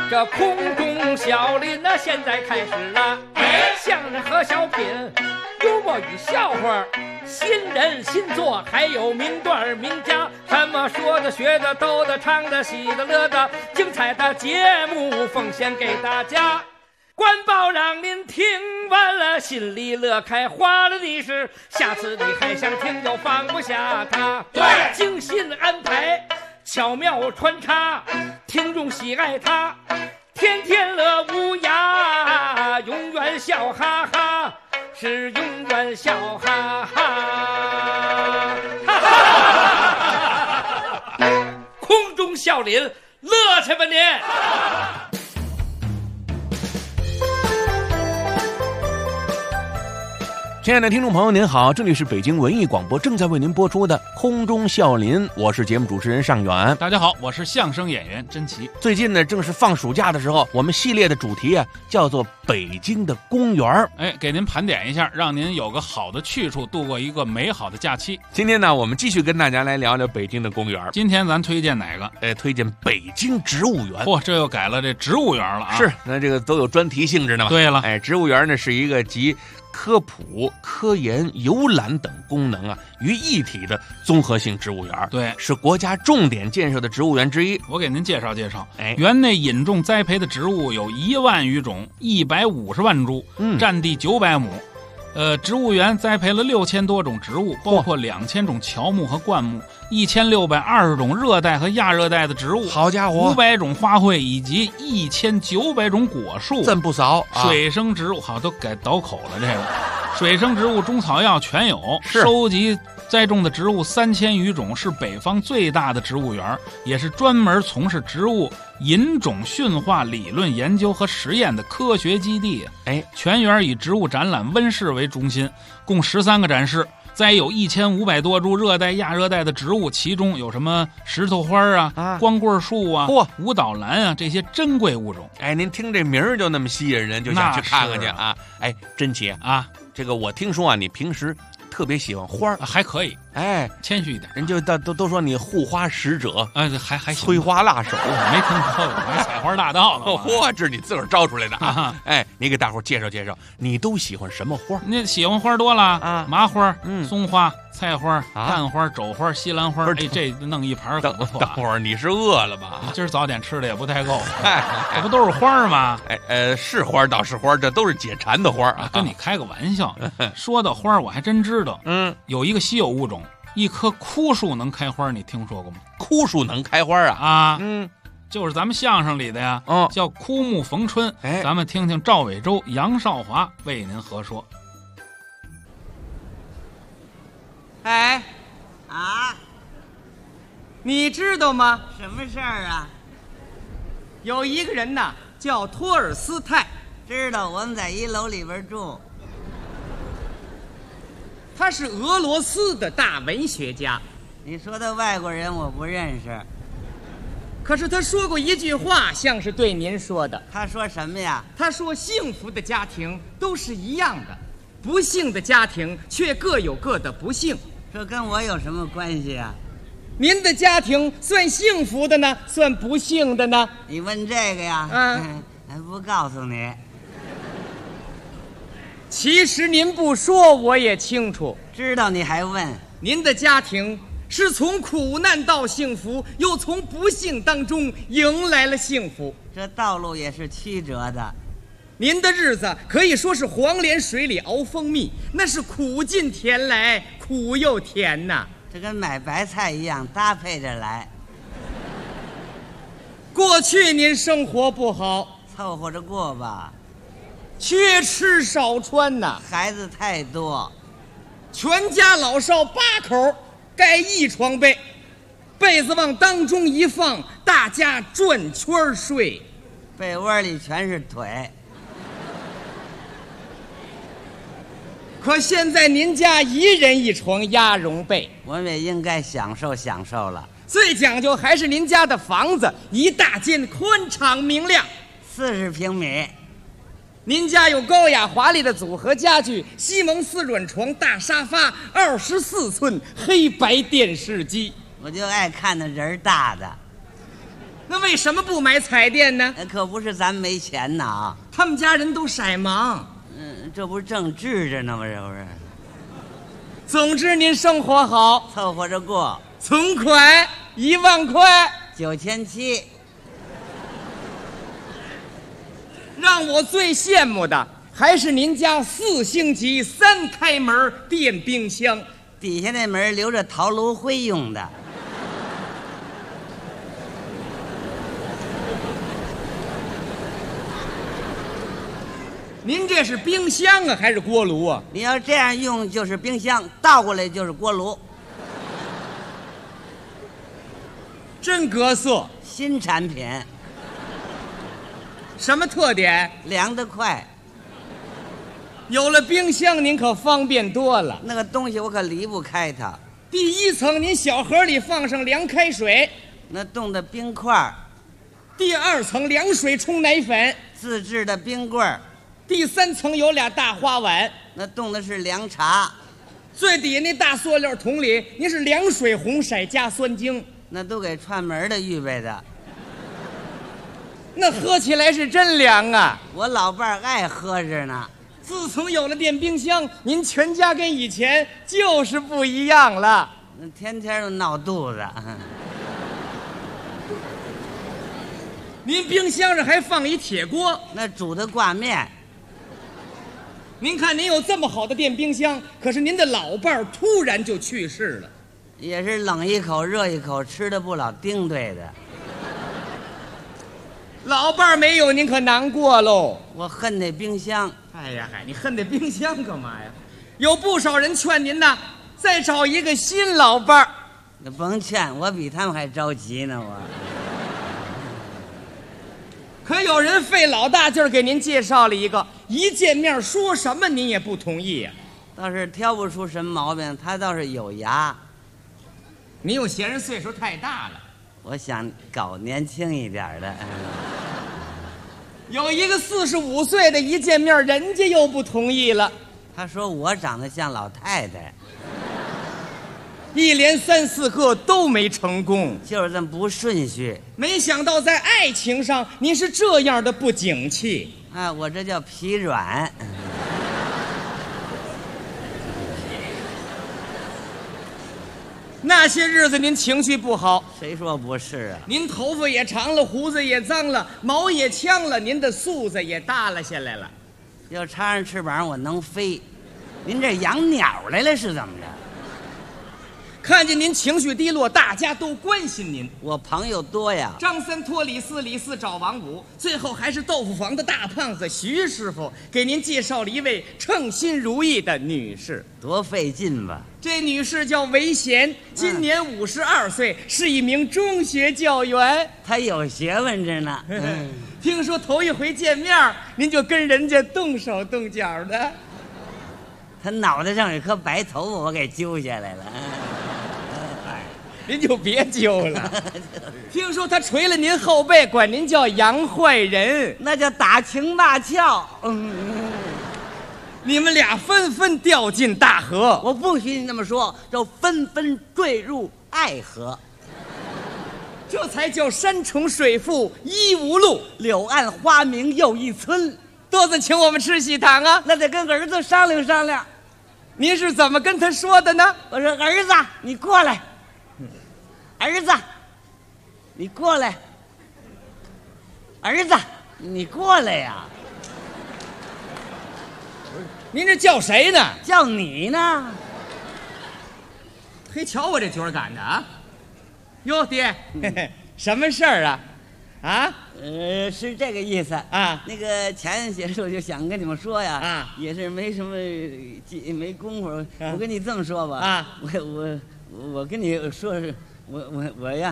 这空中小林呢，现在开始了。相声和小品，幽默与笑话，新人新作，还有名段名家，什么说的、学的、逗的、唱的、喜的、乐的，精彩的节目奉献给大家。官报让您听完了，心里乐开花了的是，下次你还想听就放不下它。对，精心安排，巧妙穿插，听众喜爱它，天天乐无涯，永远笑哈哈，是永远笑哈哈。空中笑林，乐去吧您！ 亲爱的听众朋友您好，这里是北京文艺广播正在为您播出的空中笑林，我是节目主持人尚远。 大家好，我是相声演员甄奇。 最近呢正是放暑假的时候，我们系列的主题啊叫做北京的公园。 给您盘点一下，让您有个好的去处，度过一个美好的假期。 今天呢我们继续跟大家来聊聊北京的公园。 今天咱推荐哪个？ 推荐北京植物园。 嚯，这又改了这植物园了啊。 是，那这个都有专题性质的嘛。 对了， 植物园呢是一个集科普、科研、游览等功能于一体的综合性植物园。 对， 是国家重点建设的植物园之一。 我给您介绍介绍。园内引种栽培的植物有1万余种，150万株，占地900亩。植物园栽培了6000多种植物，包括2000种乔木和灌木，1620种热带和亚热带的植物， 好家伙 ，500种花卉以及1900种果树， 真不少。 水生植物好都改倒口了，这个水生植物、中草药全有，收集栽种的植物3000余种，是北方最大的植物园，也是专门从事植物引种驯化理论研究和实验的科学基地。全园以植物展览温室为中心，共13个展示，栽有1500多株热带、亚热带的植物，其中有什么石头花光棍树舞蹈兰这些珍贵物种。 您听这名儿就那么吸引人，就想去看看去啊。甄奇这个我听说你平时特别喜欢花还可以，谦虚一点， 人就都说你护花使者， 还催花辣手， 没听说过，还采花大盗呢。 这是你自个儿招出来的啊！你给大伙介绍介绍，你都喜欢什么花？ 你喜欢花多了麻花、松花、菜花、蛋花、肘花、西兰花，这弄一盘可不错。 等会儿你是饿了吧？ 今儿早点吃的也不太够，这不都是花吗？ 是花倒是花，这都是解馋的花跟你开个玩笑。说到花，我还真知道，有一个稀有物种，一棵枯树能开花，你听说过吗？ 枯树能开花就是咱们相声里的呀，叫枯木逢春。咱们听听赵伟洲、杨少华为您合说。 你知道吗？ 什么事儿啊？ 有一个人呐，叫托尔斯泰。 知道，我们在1楼里边住。 他是俄罗斯的大文学家。 你说的外国人我不认识。 可是他说过一句话，像是对您说的。 他说什么呀？ 他说幸福的家庭都是一样的，不幸的家庭却各有各的不幸。 这跟我有什么关系啊？ 您的家庭算幸福的呢，算不幸的呢？ 你问这个呀？不告诉你。 其实您不说我也清楚。 知道你还问？ 您的家庭是从苦难到幸福，又从不幸当中迎来了幸福。 这道路也是曲折的。 您的日子可以说是黄连水里熬蜂蜜，那是苦尽甜来，苦又甜呐。 这跟买白菜一样，搭配着来。 过去您生活不好， 凑合着过吧。 缺吃少穿呐， 孩子太多， 全家老少8口盖一床被，被子往当中一放，大家转圈睡， 被窝里全是腿。 可现在您家1人1床鸭绒被， 我们也应该享受享受了。 最讲究还是您家的房子，一大间宽敞明亮 ，40平米。 您家有高雅华丽的组合家具，西蒙斯软床、大沙发，24寸黑白电视机。 我就爱看那人大的。 那为什么不买彩电呢？ 可不是咱没钱呐。 他们家人都色盲。 这不是正治着呢吗？这不是。 总之您生活好， 凑合着过。 存款1万块 ，9700。 让我最羡慕的还是您家4星级3开门电冰箱， 底下那门留着陶炉灰用的。 您这是冰箱啊，还是锅炉啊？ 你要这样用就是冰箱，倒过来就是锅炉。 真格色， 新产品。 什么特点？ 凉得快。 有了冰箱，您可方便多了。 那个东西我可离不开它。 第1层，您小盒里放上凉开水， 那冻的冰块。 第2层，凉水冲奶粉， 自制的冰棍儿。 第3层有俩大花碗， 那冻的是凉茶。 最底下那大塑料桶里，您是凉水红色加酸精， 那都给串门的预备的。 那喝起来是真凉啊！ 我老伴儿爱喝着呢。 自从有了电冰箱，您全家跟以前就是不一样了。 那天天都闹肚子。 您冰箱上还放一铁锅， 那煮的挂面。 您看，您有这么好的电冰箱，可是您的老伴儿突然就去世了， 也是冷一口热一口，吃的不老丁对的。 老伴儿没有，您可难过喽。 我恨那冰箱。 哎呀嗨，你恨那冰箱干嘛呀？有不少人劝您呐，再找一个新老伴儿。 那甭劝，我比他们还着急呢，我。 可有人费老大劲儿给您介绍了一个，一见面说什么您也不同意呀。 倒是挑不出什么毛病，他倒是有牙。 你又嫌人岁数太大了， 我想搞年轻一点的。 有一个45岁的，一见面人家又不同意了。 他说我长得像老太太。 一连3、4个都没成功， 就是这么不顺序。 没想到在爱情上您是这样的不景气啊！我这叫疲软。 那些日子您情绪不好， 谁说不是啊？ 您头发也长了，胡子也脏了，毛也呛了，您的素子也耷拉下来了。 要插上翅膀我能飞，您这养鸟来了是怎么着？ 看见您情绪低落，大家都关心您。 我朋友多呀， 张三托李四，李四找王五，最后还是豆腐房的大胖子徐师傅给您介绍了一位称心如意的女士。 多费劲吧？ 这女士叫韦贤，今年52岁，是一名中学教员。 她有学问着呢。 听说头一回见面，您就跟人家动手动脚的。 她脑袋上有颗白头发，我给揪下来了。 您就别揪了。听说他捶了您后背，管您叫杨坏人， 那叫打情骂俏。 你们俩纷纷掉进大河。 我不许你那么说，就纷纷坠入爱河。 这才叫山重水复疑无路， 柳暗花明又一村。 多子请我们吃喜糖啊， 那得跟儿子商量商量。 您是怎么跟他说的呢？ 我说儿子，你过来。儿子，你过来。儿子，你过来呀！ 您这叫谁呢？ 叫你呢。 嘿，瞧我这角儿赶的啊！哟，爹，什么事儿啊？啊？ 是这个意思啊。 那个前些时候就想跟你们说呀， 啊， 也是没什么没功夫。我跟你这么说吧， 啊， 我跟你说是。我呀，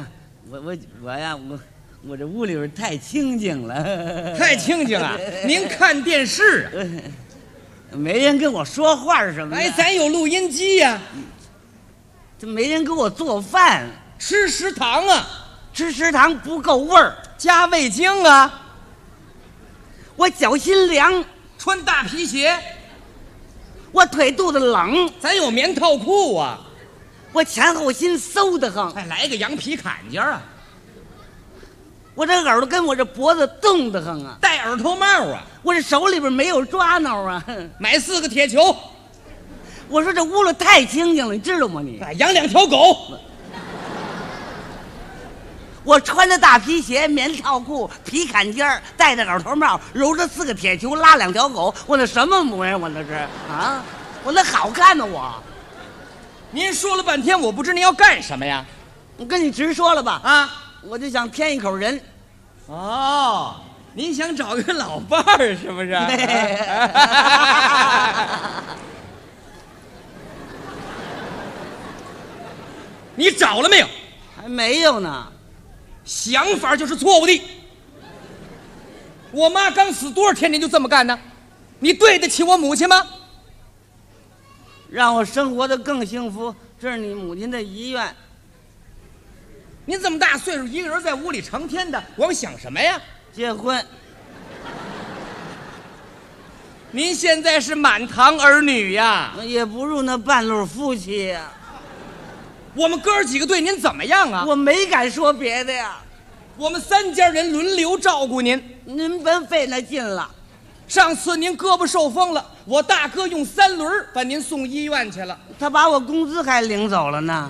我这屋里边太清静了。 太清静啊！您看电视啊？ 没人跟我说话什么的。 哎，咱有录音机呀。 这没人给我做饭， 吃食堂啊？ 吃食堂不够味儿， 加味精啊。 我脚心凉， 穿大皮鞋。 我腿肚子冷， 咱有棉套裤啊。 我前后心馊得慌， 再来个羊皮坎肩啊！ 我这耳朵跟我这脖子冻得很啊， 戴耳朵帽啊， 我这手里边没有抓挠啊。 买4个铁球， 我说这屋里太清静了，你知道吗你？ 养2条狗。 我穿着大皮鞋、棉套裤、皮坎肩儿，戴着耳朵帽，揉着4个铁球，拉2条狗，我那什么模样？我那是啊，我那好看呢我。 您说了半天，我不知您要干什么呀？ 我跟你直说了吧， 啊， 我就想添一口人。 哦，您想找个老伴儿是不是？你找了没有？ 还没有呢。 想法就是错误的。我妈刚死多少天，您就这么干呢？你对得起我母亲吗？ 让我生活得更幸福，这是你母亲的遗愿。 您这么大岁数，一个人在屋里成天的，光想什么呀？ 结婚。 您现在是满堂儿女呀， 也不如那半路夫妻呀。 我们哥儿几个对您怎么样啊？ 我没敢说别的呀。 我们3家人轮流照顾您， 您甭费那劲了。 上次您胳膊受风了，我大哥用3轮把您送医院去了。 他把我工资还领走了呢。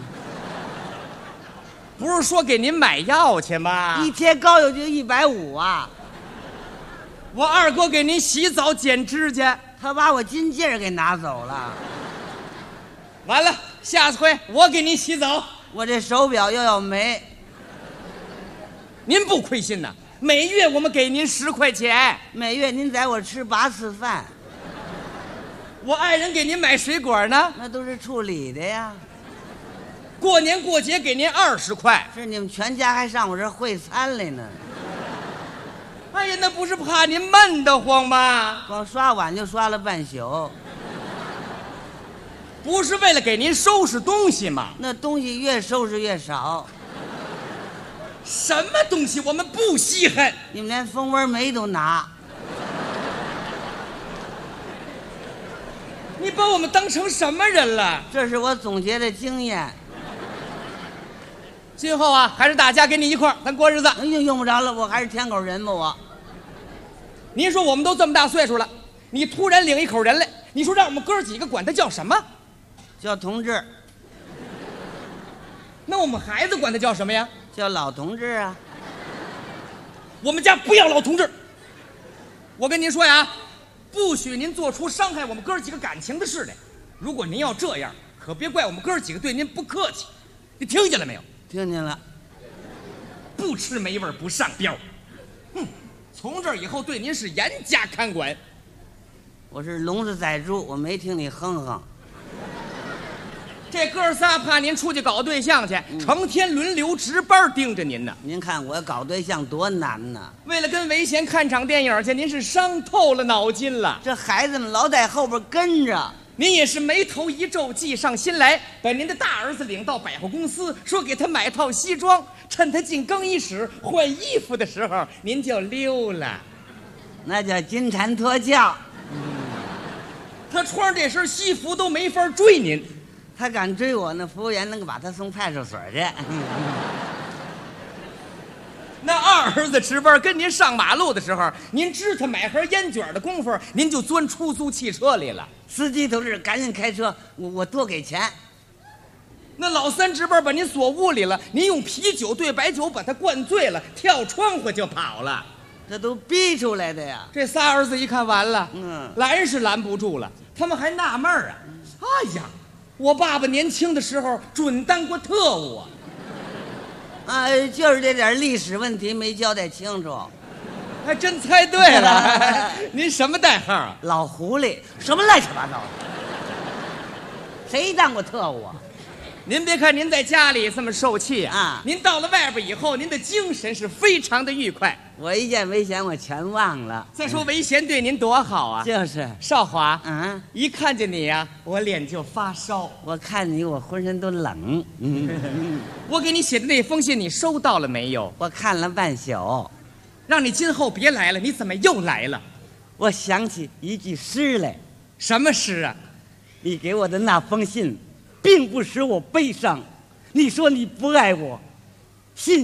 不是说给您买药去吗？ 一贴膏药就150啊。 我二哥给您洗澡剪指甲， 他把我金戒给拿走了。 完了，下次回我给您洗澡。 我这手表又要没。 您不亏心呐？每月我们给您10块钱， 每月您宰我吃8次饭。 我爱人给您买水果呢， 那都是处理的呀。 过年过节给您20块， 是你们全家还上我这儿会餐来呢。 哎呀，那不是怕您闷得慌吗？ 光刷碗就刷了半宿。 不是为了给您收拾东西吗？ 那东西越收拾越少。 什么东西我们不稀罕？ 你们连蜂窝煤都拿。 你把我们当成什么人了？ 这是我总结的经验。 今后啊，还是大家跟你一块儿，咱过日子。 用不着了，我还是添口人吧我。 您说我们都这么大岁数了，你突然领一口人来，你说让我们哥儿几个管他叫什么？ 叫同志。 那我们孩子管他叫什么呀？ 叫老同志啊。 我们家不要老同志。我跟您说呀，不许您做出伤害我们哥儿几个感情的事来。如果您要这样，可别怪我们哥儿几个对您不客气。你听见了没有？ 听见了。 不吃没味不上膘。哼，从这以后对您是严加看管。 我是聋子宰猪，我没听你哼哼。 这哥仨怕您出去搞对象去，成天轮流值班盯着您呢。 您看我搞对象多难呢。 为了跟维贤看场电影去，您是伤透了脑筋了。 这孩子们老在后边跟着， 您也是眉头一皱，计上心来，把您的大儿子领到百货公司，说给他买套西装，趁他进更衣室换衣服的时候，您就溜了。 那叫金蝉脱壳。 他穿这身西服都没法追您。 他敢追我，那服务员能够把他送派出所去。 那二儿子值班跟您上马路的时候，您支他买盒烟卷的功夫，您就钻出租汽车里了。 司机同志，赶紧开车，我多给钱。 那老三值班把您锁屋里了，您用啤酒兑白酒把他灌醉了，跳窗户就跑了。 这都逼出来的呀。 这仨儿子一看完了，拦是拦不住了，他们还纳闷啊，哎呀，我爸爸年轻的时候准当过特务啊！ 就是这点历史问题没交代清楚。 还真猜对了。您什么代号啊？ 老狐狸。什么乱七八糟的？谁当过特务啊？ 您别看您在家里这么受气啊， 您到了外边以后，您的精神是非常的愉快。 我一见维贤，我全忘了。 再说维贤对您多好啊！ 就是少华，一看见你呀，我脸就发烧。 我看你，我浑身都冷。 我给你写的那封信，你收到了没有？ 我看了半宿。 让你今后别来了，你怎么又来了？ 我想起一句诗来。 什么诗啊？ 你给我的那封信并不使我悲伤，你说你不爱我，信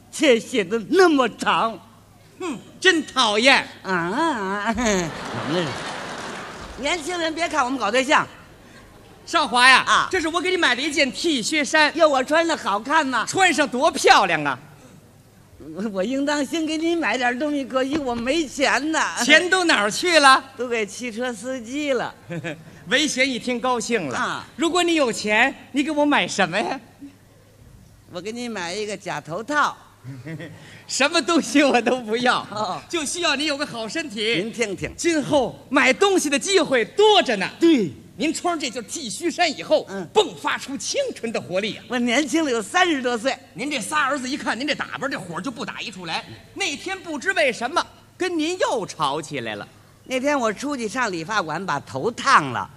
却写的那么长。 真讨厌啊！怎么了？年轻人别看我们搞对象， 少华呀！ 啊， 这是我给你买的一件 T 恤衫， 要我穿的好看吗？ 穿上多漂亮啊！ 我应当先给你买点东西，可惜我没钱呢。 钱都哪儿去了？ 都给汽车司机了。 危险一听高兴了啊！ 如果你有钱，你给我买什么呀？ 我给你买一个假头套。 什么东西我都不要， 就需要你有个好身体。 您听听， 今后买东西的机会多着呢。 对， 您穿上这件 T 恤衫以后，迸发出青春的活力啊！ 我年轻了有30多岁。 您这仨儿子一看您这打扮，这火就不打一处来。那天不知为什么跟您又吵起来了。 那天我出去上理发馆，把头烫了。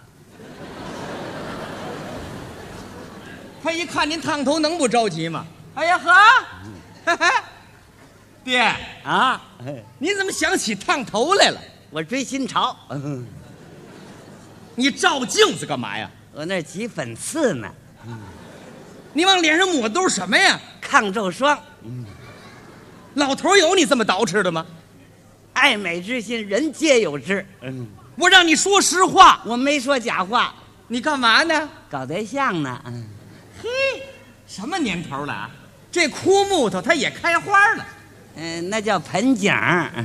他一看您烫头，能不着急吗？哎呀呵，爹啊， 您怎么想起烫头来了？ 我追新潮。 你照镜子干嘛呀？ 我那挤粉刺呢。 你往脸上抹都是什么呀？ 抗皱霜。 老头有你这么捯饬的吗？ 爱美之心，人皆有之。 我让你说实话， 我没说假话。 你干嘛呢？ 搞对象呢。 嘿，什么年头了啊？这枯木头它也开花了。 那叫盆景。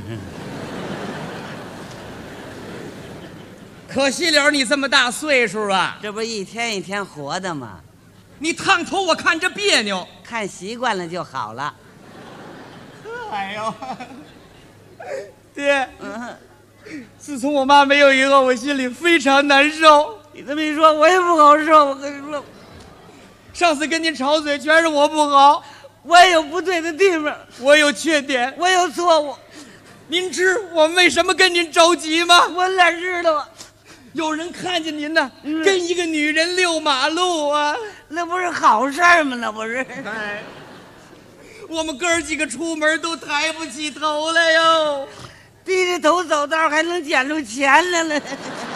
可惜了你这么大岁数啊， 这不一天一天活的吗？ 你烫头我看着别扭， 看习惯了就好了。 哎呦，爹，自从我妈没有以后，我心里非常难受。 你这么一说，我也不好受。我跟你说， 上次跟您吵嘴，全是我不好， 我也有不对的地方， 我有缺点， 我有错误。 您知我为什么跟您着急吗？ 我哪知道啊？ 有人看见您呢，跟一个女人遛马路啊， 那不是好事吗？那不是。 哎，我们哥儿几个出门都抬不起头来哟， 低着头走道还能捡出钱来了。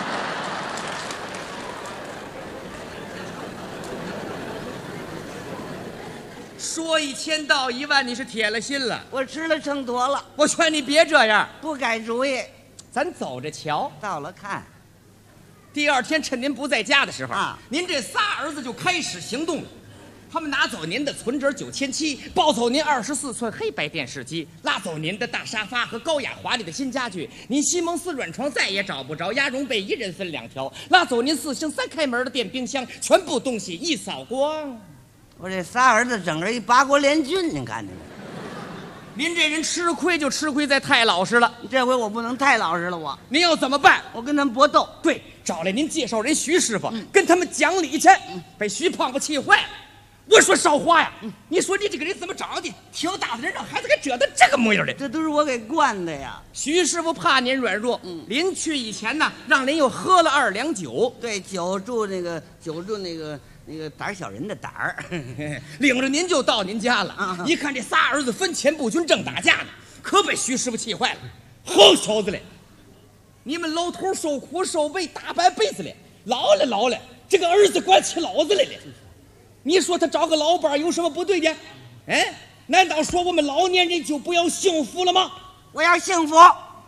说1000道1万，你是铁了心了。 我吃了秤砣了， 我劝你别这样， 不改主意。 咱走着瞧。 到了看， 第2天趁您不在家的时候啊， 您这仨儿子就开始行动了。他们拿走您的存折9700，抱走您24寸黑白电视机，拉走您的大沙发和高雅华丽的新家具。您西蒙斯软床再也找不着，鸭绒被1人分2条，拉走您4星3开门的电冰箱，全部东西一扫光。 我这仨儿子整个一八国联军，您看见没？ 您这人吃亏就吃亏在太老实了， 这回我不能太老实了， 您要怎么办？ 我跟他们搏斗。 对，找来您介绍人徐师傅，跟他们讲理去。被徐胖子气坏了。我说少华呀，你说你这个人怎么长的？挺大的人让孩子给折腾这个模样的。 这都是我给惯的呀。 徐师傅怕您软弱，临去以前呢，让您又喝了2两酒。 对，酒助那个胆儿小人的胆儿。 领着您就到您家了。一看这仨儿子分钱不均，正打架呢，可被徐师傅气坏了。好小子嘞！你们老头受苦受悲大半辈子了，老了，这个儿子管起老子来了。你说他找个老伴有什么不对的？哎，难道说我们老年人就不要幸福了吗？ 我要幸福。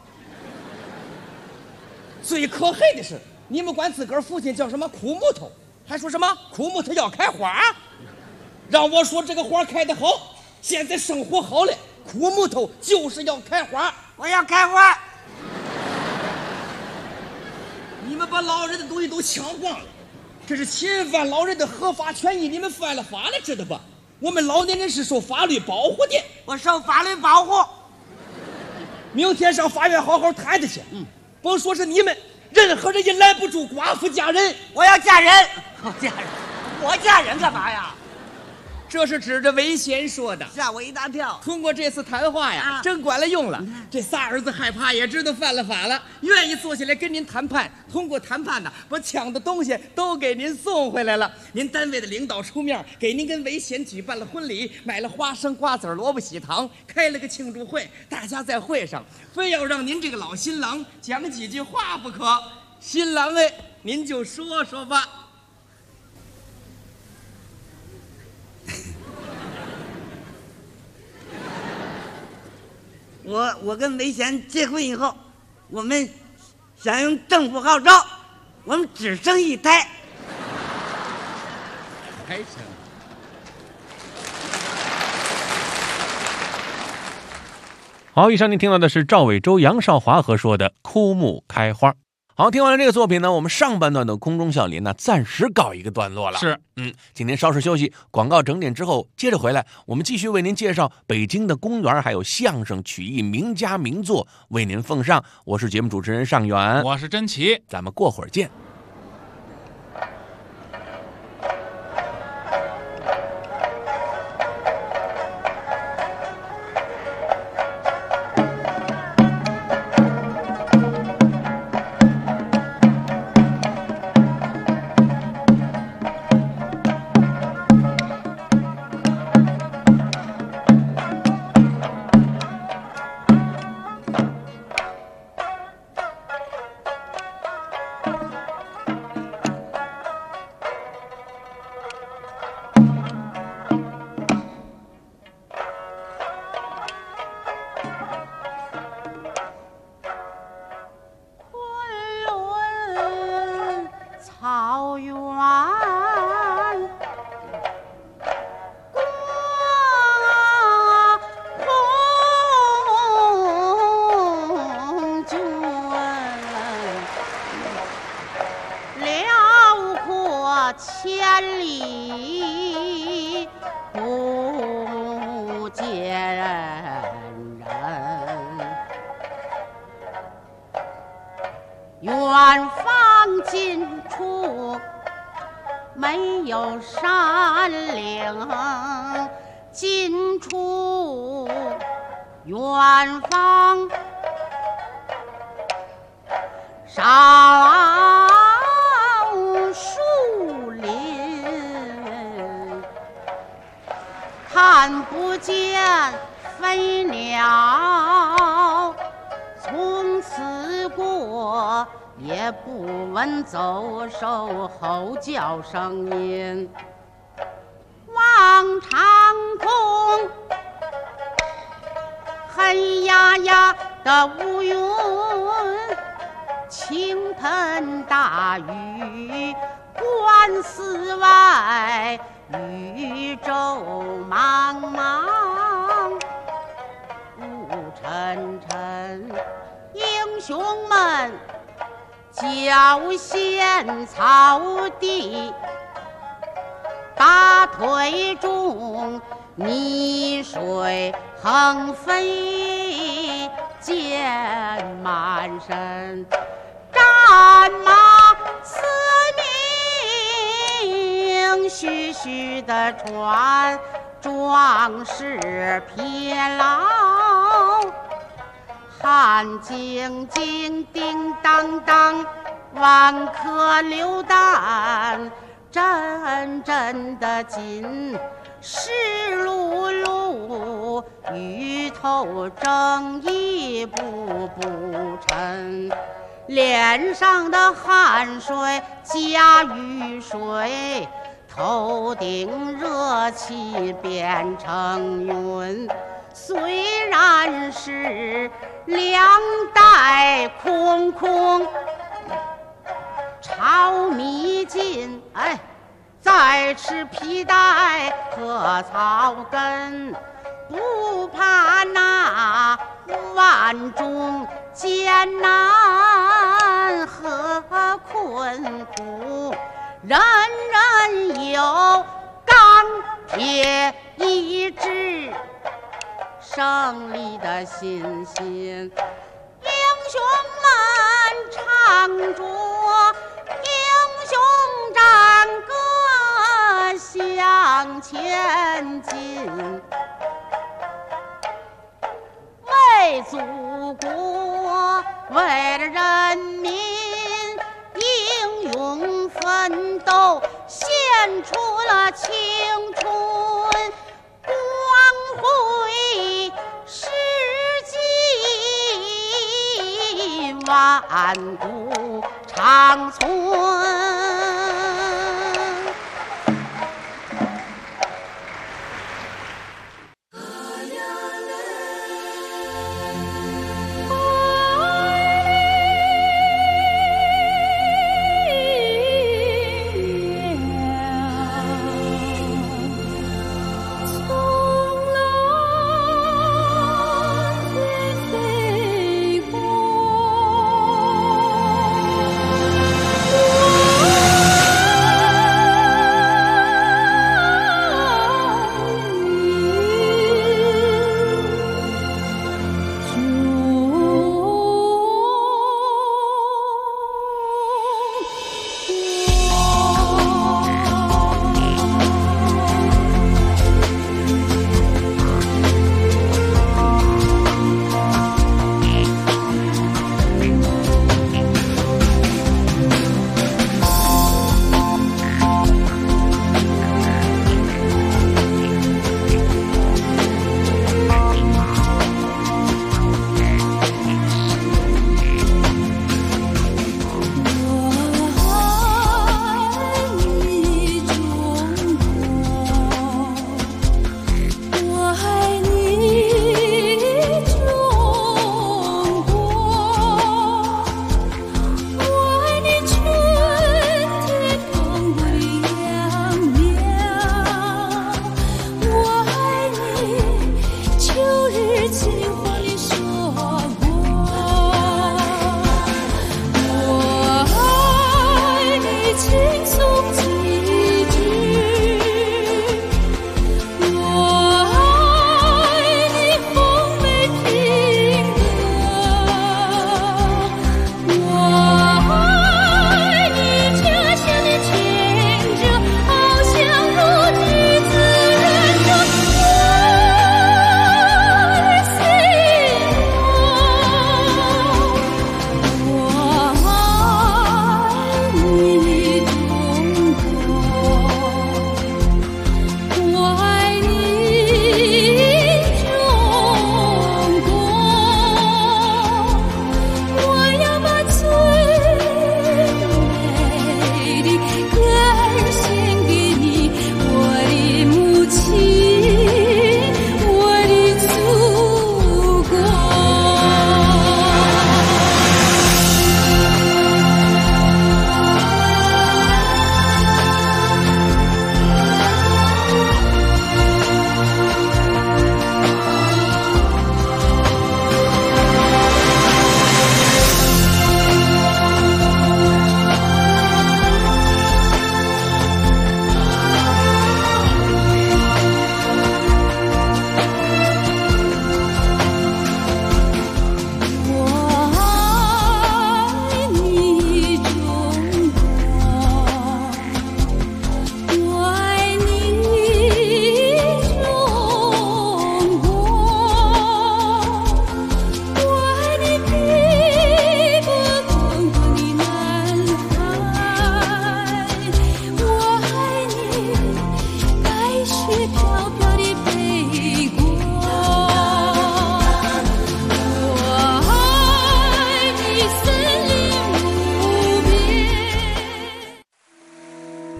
最可恨的是，你们管自个儿父亲叫什么苦木头，还说什么苦木头要开花。让我说这个花开得好，现在生活好了，苦木头就是要开花。 我要开花。 你们把老人的东西都抢光了，这是侵犯老人的合法权益，你们犯了法了，知道吧？我们老年人是受法律保护的。 我受法律保护。 明天上法院好好谈去。甭说是你们，任何人也拦不住寡妇嫁人。 我要嫁人。我嫁人干嘛呀？ 这是指着危险说的， 吓我一大跳。 通过这次谈话呀，真管了用了。这仨儿子害怕也知道犯了法了，愿意坐下来跟您谈判。通过谈判呢，把抢的东西都给您送回来了。您单位的领导出面给您跟韦贤举办了婚礼，买了花生、瓜子、萝卜、喜糖，开了个庆祝会。大家在会上非要让您这个老新郎讲几句话不可。新郎哎，您就说说吧。 我跟梅贤结婚以后，我们响应政府号召，我们只生一胎。 还行。 好，以上您听到的是赵伟洲、杨少华合说的《枯木开花》。好，听完了这个作品呢，我们上半段的空中笑林呢，暂时告一个段落了。 是， 今天稍事休息，广告整点之后接着回来，我们继续为您介绍北京的公园，还有相声曲艺名家名作为您奉上。我是节目主持人尚远， 我是甄奇， 咱们过会儿见。 草原空军，辽阔千里不见人，远方近处没有山岭，近处远方少树林，看不见飞鸟，从此过也不闻走兽吼叫声音。望长空，黑压压的乌云，倾盆大雨，观四外，宇宙茫茫，雾沉沉，英雄们脚陷草地，大腿中泥水横飞，溅满身。战马嘶鸣，徐徐的传，壮士疲劳。汗晶晶，叮当当，万颗榴弹，阵阵的紧，湿漉漉，雨头正一步步沉，脸上的汗水加雨水，头顶热气变成云。虽然是两袋空空，炒米筋，再吃皮带和草根，不怕那万种艰难和困苦，人人有钢铁意志，胜利的信心。英雄们唱着英雄战歌向前进，为祖国，为了人民，英勇奋斗，献出了青春光辉，世纪万古长存。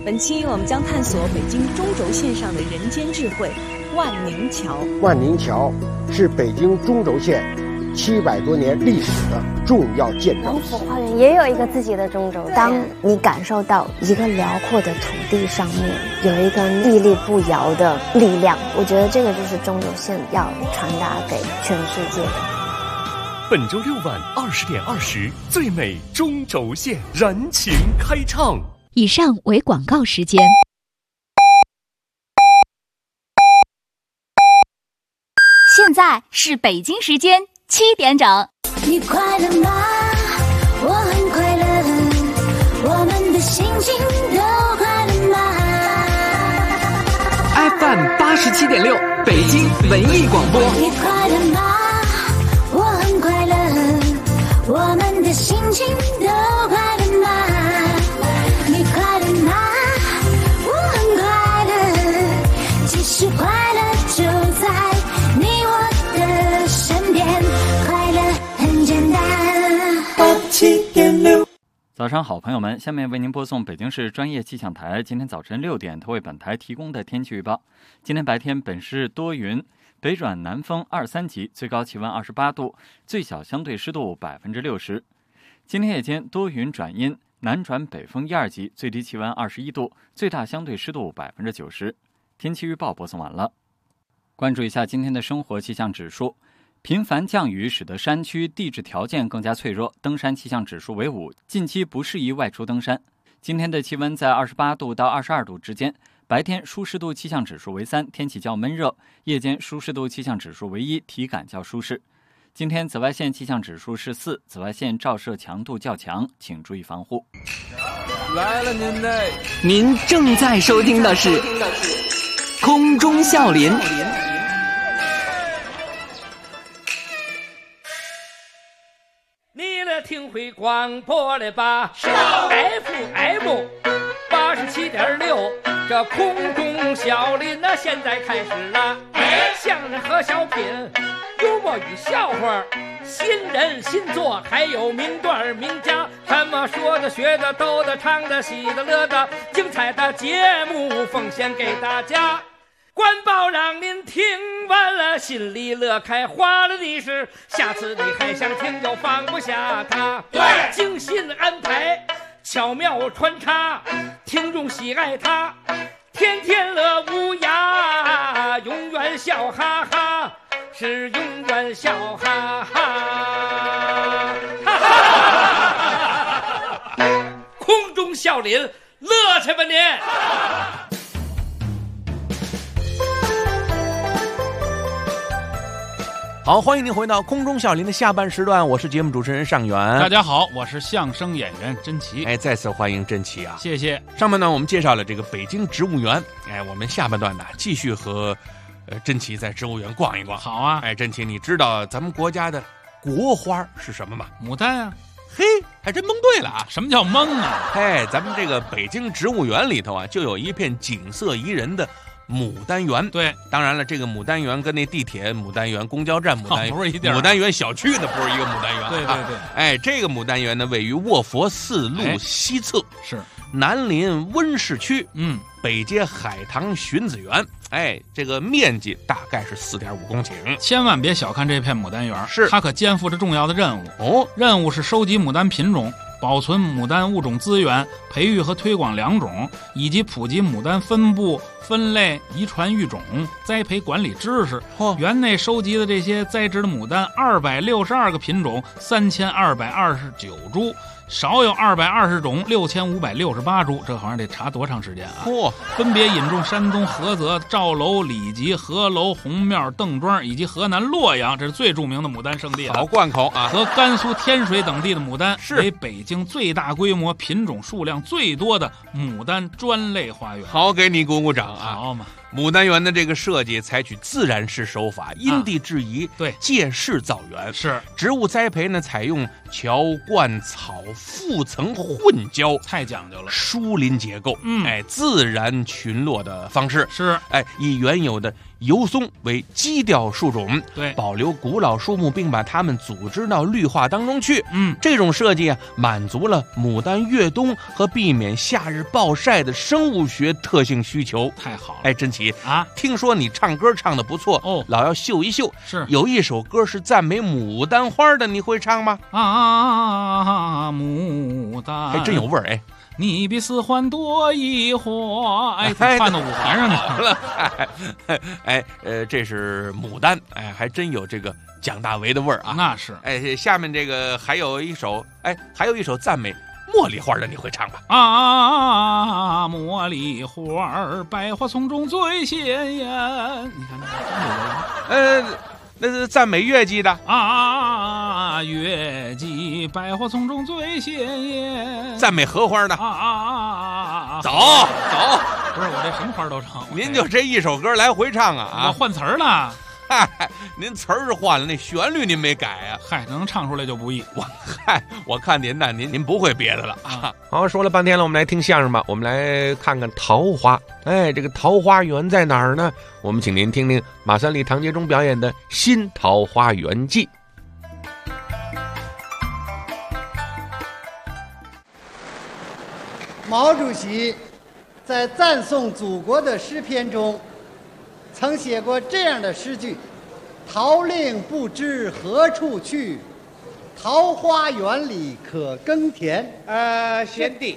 本期我们将探索北京中轴线上的人间智慧——万宁桥。 万宁桥是北京中轴线700多年历史的重要建筑。 王府花园也有一个自己的中轴线。当你感受到一个辽阔的土地上面有一个屹立不摇的力量，我觉得这个就是中轴线要传达给全世界的。 本周6晚20点20，最美中轴线燃情开唱。 以上为广告时间。现在是北京时间7点整。 你快乐吗？我很快乐，我们的心情都快乐吗 ？FM 87.6，北京文艺广播。 你快乐吗？我很快乐，我们的心情都快乐吗？你快乐吗？我很快乐，其实快乐就在你我的身边，快乐很简单。87.6。 早上好，朋友们，下面为您播送北京市专业气象台今天早晨6点为本台提供的天气预报。今天白天本市多云，北转南风2、3级，最高气温28度，最小相对湿度60%。今天夜间多云转阴，南转北风1、2级，最低气温21度，最大相对湿度90%。天气预报播送完了。关注一下今天的生活气象指数。频繁降雨使得山区地质条件更加脆弱，登山气象指数为5，近期不适宜外出登山。今天的气温在28度到22度之间，白天舒适度气象指数为3，天气较闷热；夜间舒适度气象指数为1，体感较舒适。今天紫外线气象指数是4，紫外线照射强度较强，请注意防护。 来了您正在收听的是空中笑林。 听会广播了吧？FM 87.6，这空中小林那现在开始了。相声和小品，幽默与笑话，新人新作，还有名段名家，什么说的、学的、逗的、唱的、喜的、乐的，精彩的节目奉献给大家。官报让您听完了心里乐开花了的是，下次你还想听就放不下它。对，精心安排，巧妙穿插，听众喜爱它，天天乐无涯，永远笑哈哈，是永远笑哈哈。空中笑林，乐去吧您！ 好，欢迎您回到空中笑林的下半时段，我是节目主持人尚元。 大家好，我是相声演员甄奇。 再次欢迎甄奇啊！ 谢谢。 上半段我们介绍了这个北京植物园，我们下半段呢继续和甄奇在植物园逛一逛。 好啊。 甄奇，你知道咱们国家的国花是什么吗？ 牡丹啊。 嘿，还真蒙对了啊！ 什么叫蒙啊？ 咱们这个北京植物园里头啊，就有一片景色宜人的牡丹园。 对， 当然了，这个牡丹园跟那地铁牡丹园、公交站牡丹园、 不是一地儿， 牡丹园小区的不是一个牡丹园。 对对对。 这个牡丹园呢，位于卧佛寺路西侧， 是南临温市区，北接海棠荀子园。这个面积大概是4.5公顷。 千万别小看这片牡丹园， 是它可肩负着重要的任务哦。 任务是收集牡丹品种，保存牡丹物种资源，培育和推广良种，以及普及牡丹分布、分类、遗传育种、栽培管理知识。园内收集的这些栽植的牡丹262个品种，3229株。少有220种，6568株，这好像得查多长时间啊！分别引种山东菏泽、赵楼、里集、河楼、红庙、邓庄以及河南洛阳，这是最著名的牡丹圣地了。 好贯口啊！ 和甘肃天水等地的牡丹， 是为北京最大规模、品种数量最多的牡丹专类花园。 好，给你鼓鼓掌啊！ 好嘛。 牡丹园的这个设计采取自然式手法，因地制宜， 对， 借势造园。 是植物栽培呢，采用乔灌草复层混交， 太讲究了。 疏林结构，自然群落的方式是， 以原有的油松为基调树种， 对， 保留古老树木，并把它们组织到绿化当中去。这种设计啊，满足了牡丹越冬和避免夏日暴晒的生物学特性需求。 太好了！ 哎，珍奇啊， 听说你唱歌唱得不错哦， 老要秀一秀。 是， 有一首歌是赞美牡丹花的，你会唱吗？ 啊，牡丹， 还真有味儿哎。 你比四环多一花，哎，换到五环上去了。这是牡丹，哎，还真有这个蒋大为的味儿啊。 那是， 哎，下面这个还有一首赞美茉莉花的，你会唱吧？ 啊，茉莉花，百花丛中最鲜艳。你看， 那是赞美月季的啊，月季百花丛中最鲜艳。 赞美荷花的走， 不是我这什么花都唱， 您就这一首歌来回唱啊！ 我换词儿了。 嗨，您词儿是换了，那旋律您没改啊？ 嗨，能唱出来就不易。 我看您不会别的了啊！好，说了半天了，我们来听相声吧。我们来看看桃花。哎，这个桃花源在哪儿呢？我们请您听听马三立、唐杰忠表演的《新桃花源记》。 毛主席在赞颂祖国的诗篇中曾写过这样的诗句：桃令不知何处去，桃花源里可耕田。 贤弟，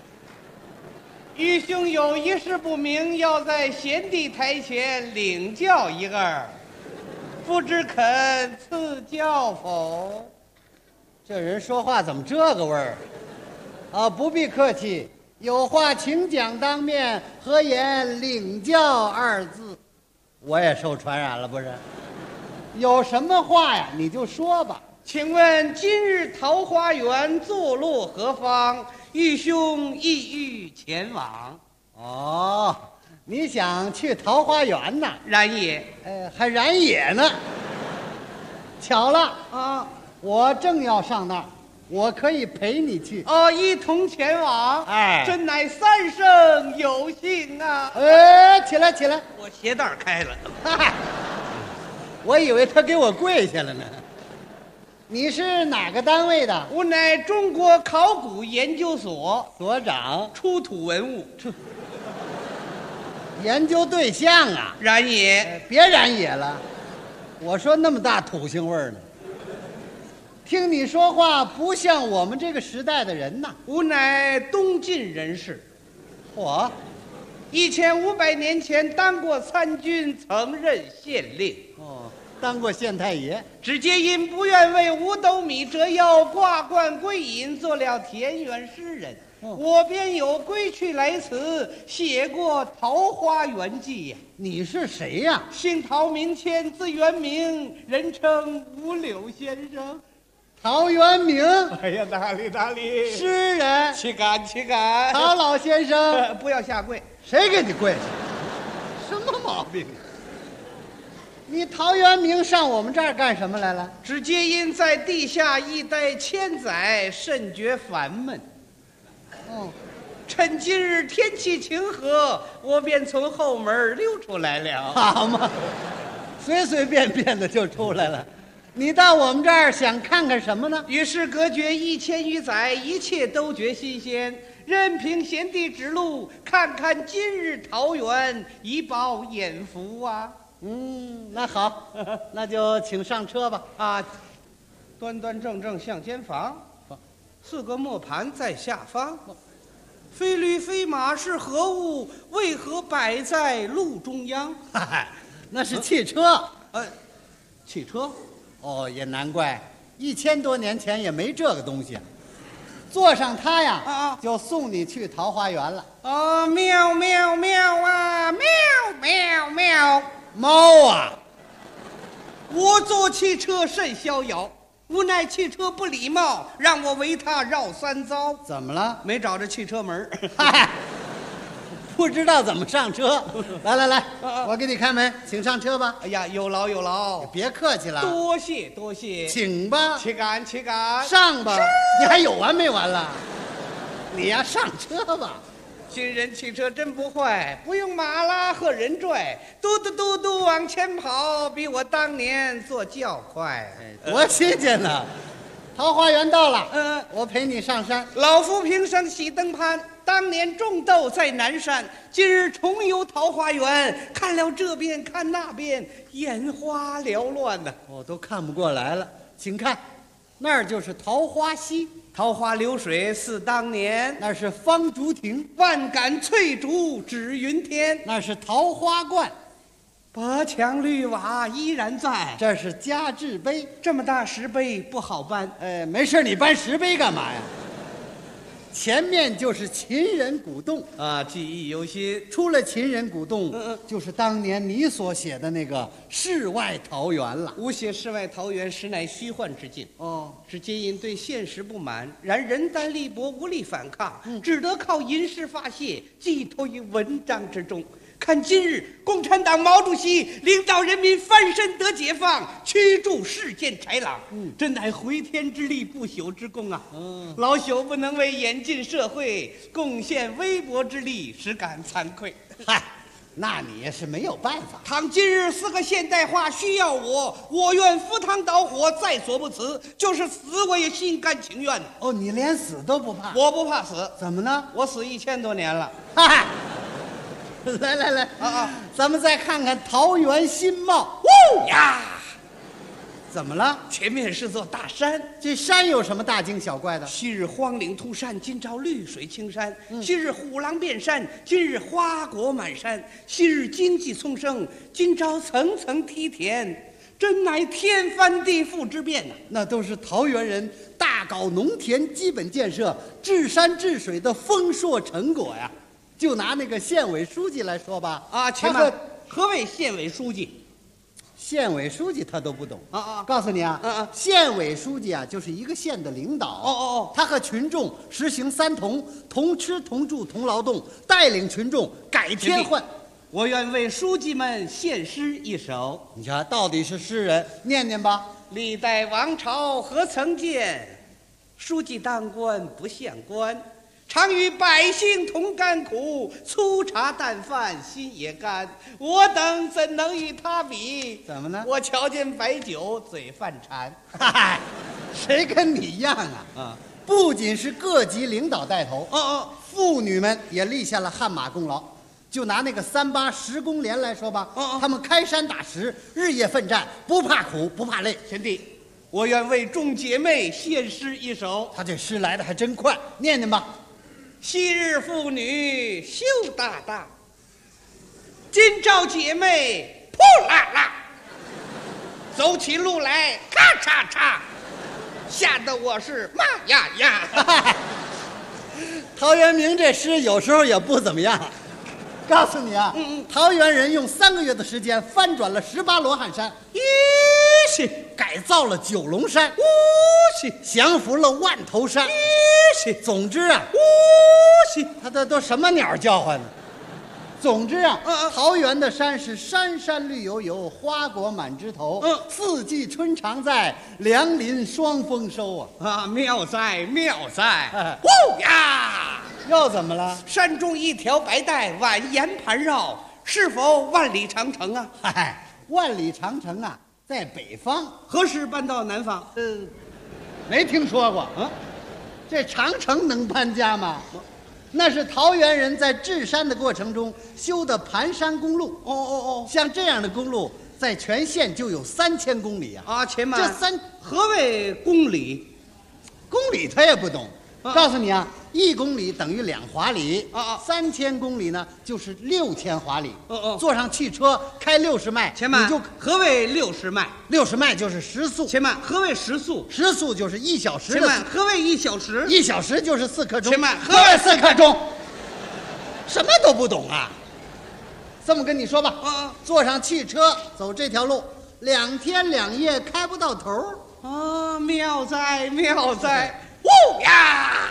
愚兄有一事不明，要在贤弟台前领教一二，不知肯赐教否？ 这人说话怎么这个味儿啊？不必客气，有话请讲当面，何言领教二字？我也受传染了，不是？有什么话呀，你就说吧。 请问今日桃花源坐落何方？愚兄意欲前往。 哦，你想去桃花源呐？ 然也。 还然也呢。巧了啊，我正要上那儿，我可以陪你去。 哦，一同前往。 哎， 真乃三生有幸啊！ 起来起来， 我鞋带开了。 我以为他给我跪下了呢。你是哪个单位的？ 我乃中国考古研究所所长， 出土文物研究对象啊。 然也。 别然也了，我说那么大土腥味儿呢。听你说话不像我们这个时代的人呐。 吾乃东晋人士。 我 1500年前当过参军，曾任县令。 哦，当过县太爷。 只皆因不愿为五斗米折腰，挂冠归隐，做了田园诗人。我便有归去来辞，写过《桃花源记》呀。 你是谁呀？ 姓陶名谦，字元明，人称五柳先生。 陶渊明。 哎呀，哪里？ 诗人。 岂敢！ 陶老先生， 不要下跪。 谁给你跪下？什么毛病啊？你陶渊明上我们这儿干什么来了？ 只皆因在地下一待千载，甚觉烦闷。趁今日天气晴和，我便从后门溜出来了。 好嘛，随随便便的就出来了。你到我们这儿想看看什么呢？ 与世隔绝1000余载，一切都觉新鲜。任凭贤弟指路，看看今日桃源，以饱眼福啊。 那好，那就请上车吧。 啊，端端正正向间房，4个磨盘在下方。非驴非马是何物？为何摆在路中央？ 那是汽车。 汽车？ 哦，也难怪，1000多年前也没这个东西。坐上它呀，就送你去桃花源了。 喵喵喵啊，喵喵喵！ 猫啊！ 我坐汽车甚逍遥，无奈汽车不礼貌，让我为他绕3遭。 怎么了？ 没找着汽车门。 嗨，不知道怎么上车。来，我给你开门，请上车吧。 哎呀，有劳， 别客气了。 多谢， 请吧。 岂敢， 上吧。你还有完没完了？你呀，上车吧。 新人汽车真不坏，不用马拉和人拽，嘟嘟嘟嘟往前跑，比我当年坐轿快。 多新鲜呐！桃花源到了，我陪你上山。 老夫平生喜登攀，当年种豆在南山，今日重游桃花源，看了这边看那边，眼花缭乱呐。 我都看不过来了，请看，那儿就是桃花溪。 桃花流水似当年， 那是方竹亭； 万杆翠竹指云天， 那是桃花观； 白墙绿瓦依然在， 这是嘉志碑。 这么大石碑不好搬， 没事，你搬石碑干嘛呀？前面就是秦人古洞啊，记忆犹新。 出了秦人古洞，就是当年你所写的那个世外桃源了。 吾写世外桃源，实乃虚幻之境。是皆因对现实不满，然人单力薄，无力反抗，只得靠吟诗发泄，寄托于文章之中。看今日共产党毛主席领导人民翻身得解放，驱逐世间豺狼，真乃回天之力，不朽之功啊！老朽不能为演进社会贡献微薄之力，实感惭愧。 嗨，那你也是没有办法。 倘今日4个现代化需要我愿赴汤蹈火，在所不辞，就是死我也心甘情愿。 哦，你连死都不怕？ 我不怕死。 怎么呢？ 我死1000多年了。 嗨。来咱们再看看桃源新貌。 呀， 怎么了？ 前面是座大山， 这山有什么大惊小怪的？ 昔日荒岭突山，今朝绿水青山；昔日虎狼遍山，今日花果满山；昔日经济丛生，今朝层层梯田，真乃天翻地覆之变呐！ 那都是桃源人大搞农田基本建设、治山治水的丰硕成果呀。就拿那个县委书记来说吧， 且慢，何谓县委书记？ 县委书记他都不懂告诉你县委书记就是一个县的领导他和群众实行3同：同吃同住同劳动，带领群众改天换。 我愿为书记们献诗一首。 你瞧，到底是诗人，念念吧。 历代王朝何曾见，书记当官不像官。常与百姓同甘苦，粗茶淡饭心也甘。我等怎能与他比？ 怎么呢？ 我瞧见白酒嘴犯馋。 嗨，谁跟你一样啊？不仅是各级领导带头，妇女们也立下了汗马功劳。就拿那个3810公联来说吧，他们开山打石，日夜奋战，不怕苦不怕累。 贤弟，我愿为众姐妹献诗一首。 他这诗来的还真快，念念吧。 昔日妇女羞答答，今朝姐妹扑啦啦，走起路来咔嚓嚓，吓得我是骂呀呀。 陶渊明这诗有时候也不怎么样。告诉你桃源人用3个月的时间翻转了18罗汉山，改造了9龙山，降服了万头山。总之他这都什么鸟叫唤呢？总之桃源的山是山山绿油油，花果满枝头。四季春常在，良林双丰收妙哉妙哉！呀， 又怎么了？ 山中一条白带蜿蜒盘绕，是否万里长城啊？ 嗨，万里长城在北方， 何时搬到南方？ 没听说过这长城能搬家吗？那是桃源人在治山的过程中修的盘山公路。像这样的公路在全县就有3000公里且慢，何谓公里？ 公里他也不懂。告诉你1公里等于2华里，3000公里呢就是6000华里。坐上汽车开60迈， 且慢，何谓60迈 ？60迈就是时速。 且慢，何谓时速？ 时速就是1小时。 且慢，何谓1小时 ？1小时就是4刻钟。 且慢， 何谓4刻钟？什么都不懂这么跟你说吧，坐上汽车走这条路，2天2夜开不到头。 妙哉妙哉！呀，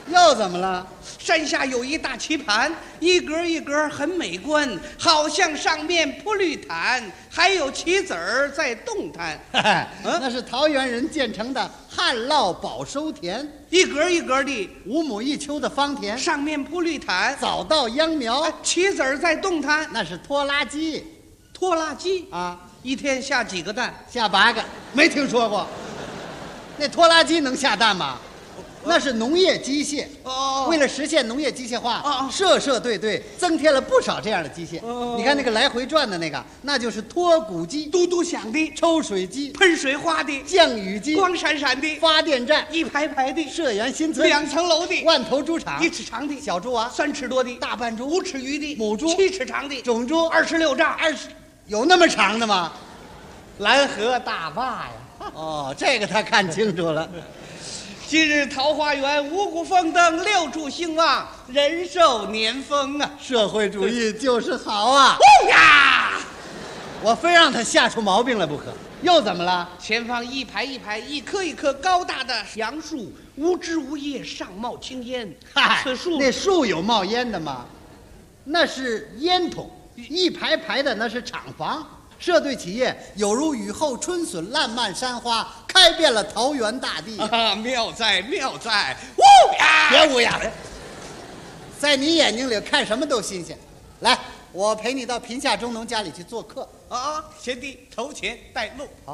又怎么了？ 山下有一大棋盘，一格一格很美观，好像上面铺绿毯，还有棋子儿在动弹。 那是桃园人建成的旱涝保收田， 一格一格的 5亩1丘的方田， 上面铺绿毯， 早稻秧苗， 棋子儿在动弹。 那是拖拉机。 拖拉机啊， 一天下几个蛋？ 下8个，没听说过。那拖拉机能下蛋吗？那是农业机械。为了实现农业机械化，社对增添了不少这样的机械。你看那个来回转的那个，那就是脱谷机， 嘟嘟响的抽水机， 喷水花的降雨机， 光闪闪的发电站， 一排排的社员新村 ，2层楼的万头猪场 ，1尺长的小猪娃 ，3尺多的大半猪 ，5尺余的母猪 ，7尺长的种猪 ，26丈 ，20有那么长的吗？ 蓝河大坝呀！ 哦，这个他看清楚了。 今日桃花源五谷丰登，6畜兴旺，人寿年丰啊！ 社会主义就是好啊！ 呀！ 我非让他吓出毛病来不可。又怎么了？ 前方一排一排，一棵一棵高大的杨树，无枝无叶，上冒青烟。 嗨， 此树那树有冒烟的吗？那是烟筒，一排排的那是厂房。社队企业有如雨后春笋，烂漫山花，开遍了桃园大地。 妙在妙在！ 呜呀！别乌鸦了，在你眼睛里看什么都新鲜。来，我陪你到贫下中农家里去做客。 贤弟头前带路。 好。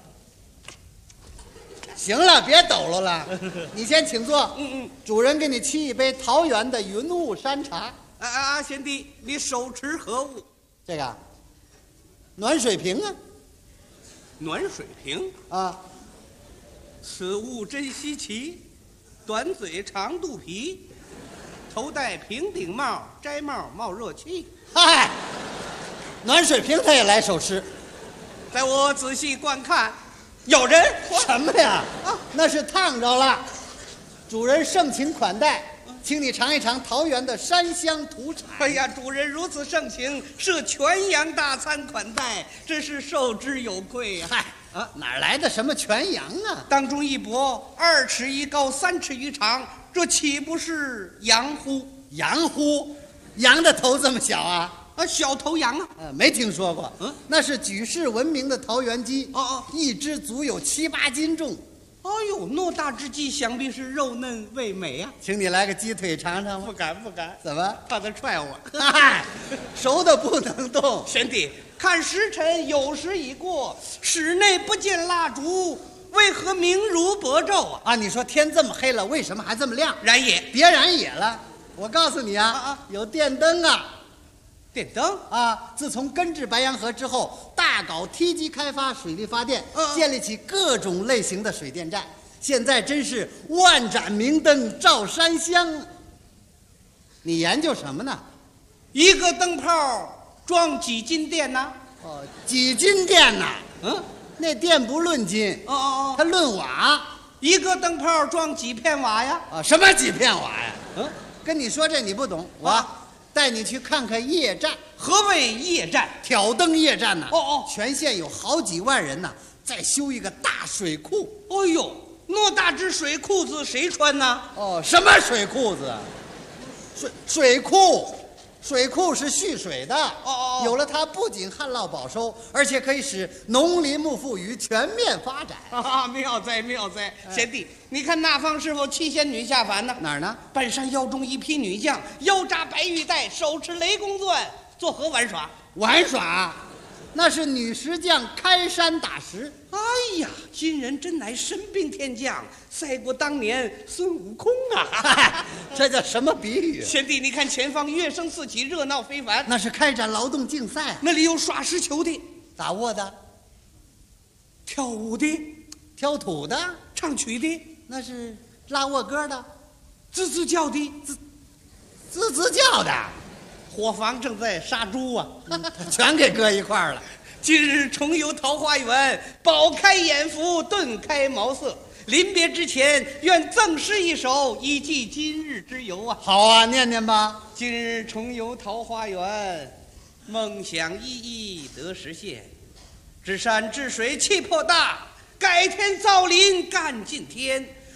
行了，别抖搂了，你先请坐。主人给你沏一杯桃园的云雾山茶。 贤弟，你手持何物？ 这个。暖水瓶啊， 暖水瓶啊， 此物真稀奇，短嘴长肚皮，头戴平顶帽，摘帽冒热气。 嗨，暖水瓶他也来手持， 在我仔细观看，有人什么呀？那是烫着了，主人盛情款待。请你尝一尝桃园的山乡土产。 哎呀，主人如此盛情，设全羊大餐款待，真是受之有愧呀！ 嗨，哪来的什么全羊啊？ 当中一搏，2尺1高，3尺1长，这岂不是羊乎？ 羊乎？羊的头这么小啊？ 小头羊啊？ 没听说过。那是举世闻名的桃园鸡。一只足有7、8斤重。 哎呦，偌大只鸡，想必是肉嫩味美啊！ 请你来个鸡腿尝尝吗？ 不敢不敢。 怎么？ 怕他踹我。 嗨，熟的不能动。 贤弟，看时辰有时已过，室内不见蜡烛，为何明如薄昼啊？ 你说天这么黑了，为什么还这么亮？ 燃野， 别燃野了。我告诉你有电灯啊。 电灯自从根治白洋河之后，大搞梯级开发，水力发电，建立起各种类型的水电站。现在真是万盏明灯照山乡。你研究什么呢？ 一个灯泡装几斤电呢？ 几斤电呢？那电不论斤，它论瓦。 一个灯泡装几片瓦呀？ 什么几片瓦呀？跟你说这你不懂，我带你去看看夜战。 何谓夜战？ 挑灯夜战呢？全县有好几万人呢，在修一个大水库。 哎呦，偌大只水裤子谁穿呢？ 什么水裤子？水库。水库是蓄水的。有了它，不仅旱涝保收，而且可以使农林牧副渔全面发展。 妙哉妙哉！贤弟，你看那方是否七仙女下凡呢？ 哪儿呢？ 半山腰中一批女将，腰扎白玉带，手持雷公钻，作何玩耍？ 玩耍？那是女石匠开山打石。 哎呀，今人真乃神兵天将，赛过当年孙悟空啊！ 这叫什么比喻？ 贤弟，你看前方乐声四起，热闹非凡。 那是开展劳动竞赛。 那里有耍石球的， 打窝的， 跳舞的， 挑土的， 唱曲的， 那是拉沃歌的， 吱吱叫的， 吱吱叫的。 伙房正在杀猪啊， 全给搁一块儿了。 今日重游桃花源，饱开眼福，顿开茅塞。临别之前，愿赠诗一首，以寄今日之游啊！ 好啊，念念吧。 今日重游桃花源，梦想一一得实现。治山治水气魄大，改天造林干尽天。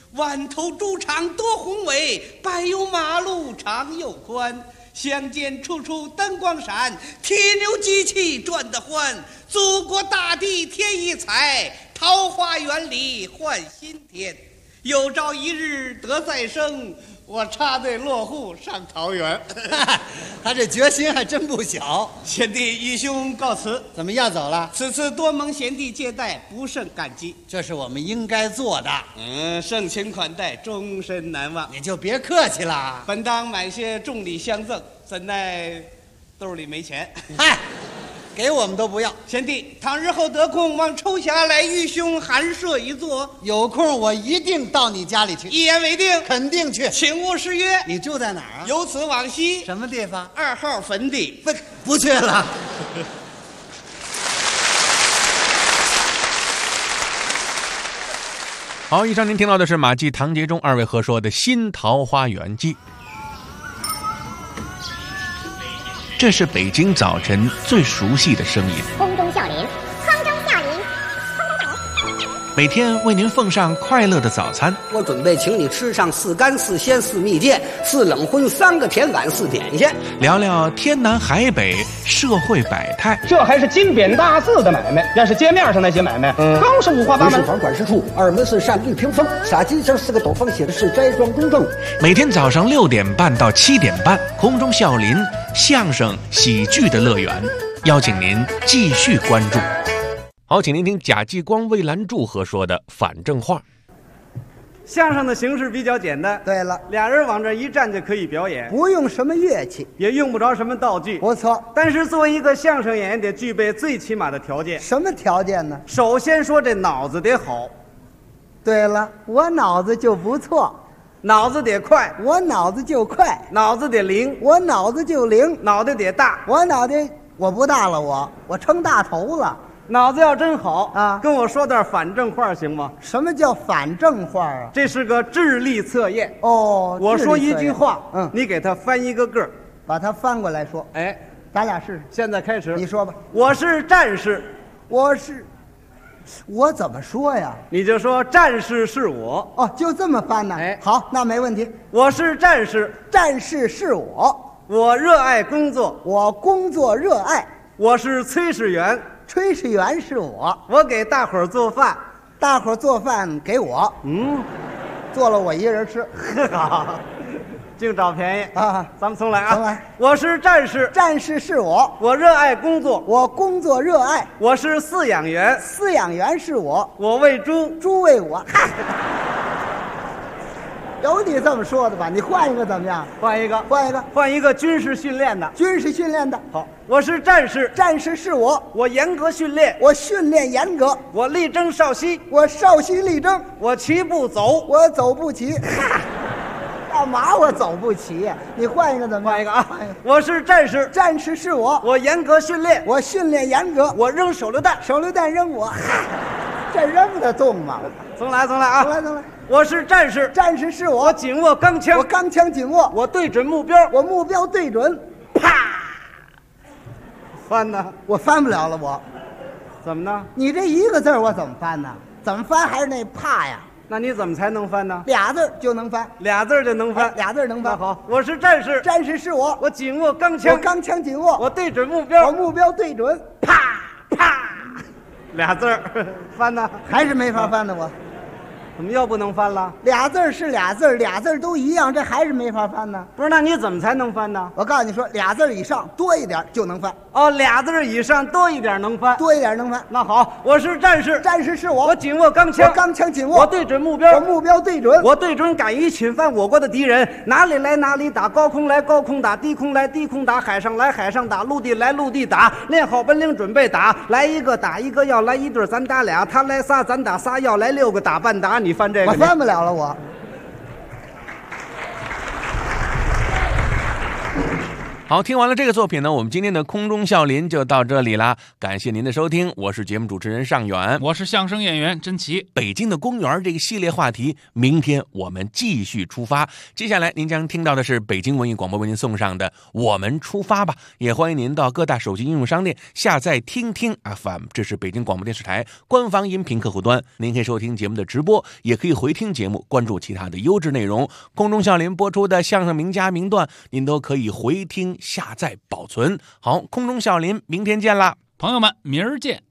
万头猪场多宏伟，柏油马路长又宽，乡间处处灯光闪，铁牛机器转得欢。祖国大地添一彩，桃花源里换新天。有朝一日得再生，我插队落户上桃园。 他这决心还真不小。 贤弟义兄告辞。 怎么要走了？ 此次多蒙贤弟接待，不胜感激。 这是我们应该做的。 盛情款待，终身难忘。 你就别客气了。 本当买些重礼相赠，怎奈兜里没钱。 嗨，给我们都不要。 贤弟，倘日后得空，望抽匣来与兄寒舍一坐。 有空我一定到你家里去。 一言为定。 肯定去。 请勿失约。 你住在哪儿啊？ 由此往西。 什么地方 ？2号坟地。 不去了。 好，以上您听到的是马季、唐杰忠二位合说的《新桃花源记》。这是北京早晨最熟悉的声音， 空中笑林，空中笑林， 每天为您奉上快乐的早餐。 我准备请你吃上4干4鲜4蜜饯4冷荤3个甜碗4点心， 聊聊天南海北社会百态。 这还是金匾大字的买卖，要是街面上那些买卖，更是五花八门。 1房管事处，2门是单绿屏风，洒金星4个斗方，写的是斋庄公证。 每天早上6点半到7点半，空中笑林相声喜剧的乐园，邀请您继续关注。好，请您听贾继光、魏兰柱合说的反正话。 相声的形式比较简单。 对了， 俩人往这一站就可以表演， 不用什么乐器， 也用不着什么道具。 不错， 但是作为一个相声演员，得具备最起码的条件。 什么条件呢？ 首先说这脑子得好。 对了，我脑子就不错。 脑子得快， 我脑子就快； 脑子得灵， 我脑子就灵； 脑袋得大， 我脑袋我不大了，我撑大头了。 脑子要真好啊， 跟我说段反正话行吗？ 什么叫反正话啊？ 这是个智力测验哦。 我说一句话，你给它翻一个个， 把它翻过来说。 哎， 咱俩试试。 现在开始， 你说吧。 我是战士， 我怎么说呀？ 你就说战士是我。 哦，就这么翻呢？ 哎， 好，那没问题。 我是战士， 战士是我。 我热爱工作， 我工作热爱。 我是炊事员， 炊事员是我。 我给大伙儿做饭， 大伙儿做饭给我。做了我一人吃。 好，净找便宜啊！ 咱们重来啊！ 重来。 我是战士， 战士是我。 我热爱工作， 我工作热爱。 我是饲养员， 饲养员是我。 我喂猪， 猪喂我。有你这么说的吧？你换一个怎么样？ 换一个， 换一个， 换一个军事训练的。 军事训练的。 好，我是战士， 战士是我。 我严格训练， 我训练严格。 我力争少息， 我少息力争。 我齐步走， 我走不齐。干嘛我走不齐呀？你换一个怎么样？ 换一个啊！我是战士， 战士是我。 我严格训练， 我训练严格。 我扔手榴弹， 手榴弹扔我。这扔得动吗？ 重来，重来啊！ 重来，重来。 我是战士， 战士是我。 我紧握钢枪， 我钢枪紧握。 我对准目标， 我目标对准，啪！ 翻呢？ 我翻不了了，我。 怎么呢？ 你这一个字我怎么翻呢？怎么翻还是那怕呀？ 那你怎么才能翻呢 ？2字就能翻 ，2字就能翻 ，2字能翻。 好，我是战士， 战士是我。 我紧握钢枪， 我钢枪紧握。 我对准目标， 我目标对准，啪啪 ，2字翻呢？ 还是没法翻呢，我。 怎么又不能翻了 ？2字是俩字，俩字都一样，这还是没法翻呢。 不是，那你怎么才能翻呢？ 我告诉你说，2字以上多一点就能翻。 哦，2字以上多一点能翻， 多一点能翻。 那好，我是战士， 战士是我。 我紧握钢枪， 我钢枪紧握。 我对准目标， 我目标对准。 我对准敢于侵犯我国的敌人，哪里来哪里打，高空来高空打，低空来低空打，海上来海上打，陆地来陆地打，练好本领准备打，来一个打一个，要来一对咱打俩，他来仨咱打仨，要来6个打半打，你翻这个？ 我翻不了了，我。 好，听完了这个作品呢，我们今天的空中笑林就到这里啦。感谢您的收听，我是节目主持人尚远， 我是相声演员甄奇。 北京的公园这个系列话题，明天我们继续出发。接下来您将听到的是北京文艺广播为您送上的《我们出发吧》，也欢迎您到各大手机应用商店下载听听 FM， 这是北京广播电视台官方音频客户端。您可以收听节目的直播，也可以回听节目，关注其他的优质内容。空中笑林播出的相声名家名段，您都可以回听下载保存。好，空中笑林，明天见啦， 朋友们，明儿见。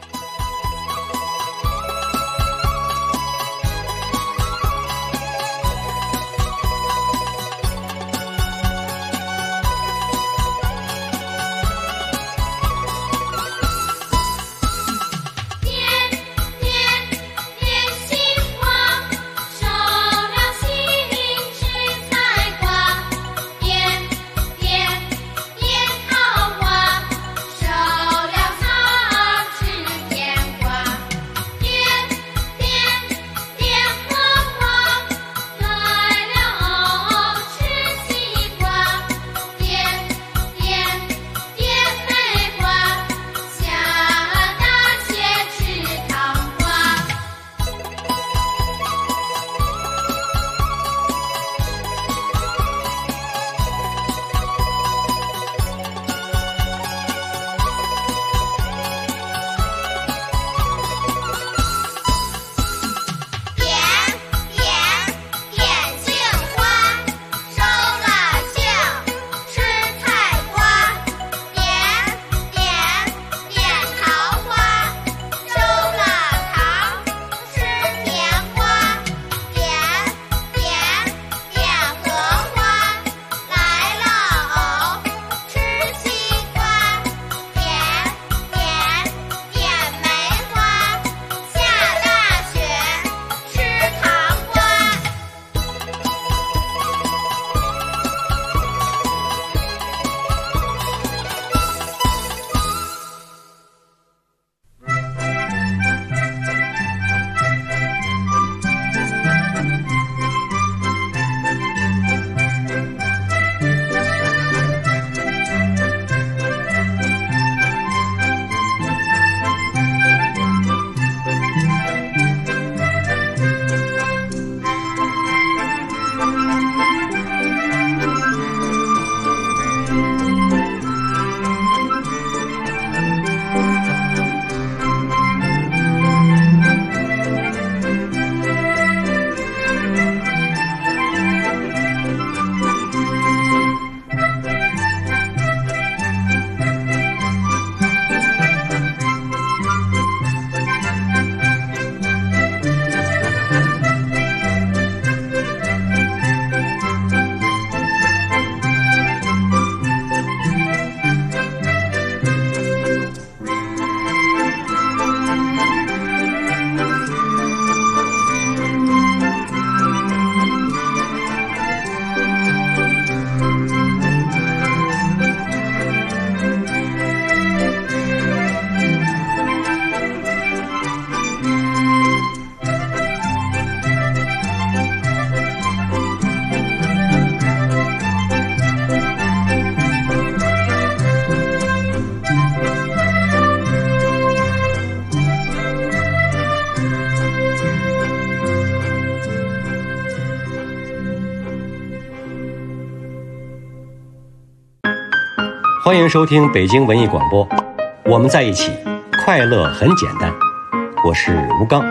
欢迎收听北京文艺广播，我们在一起，快乐很简单。我是吴刚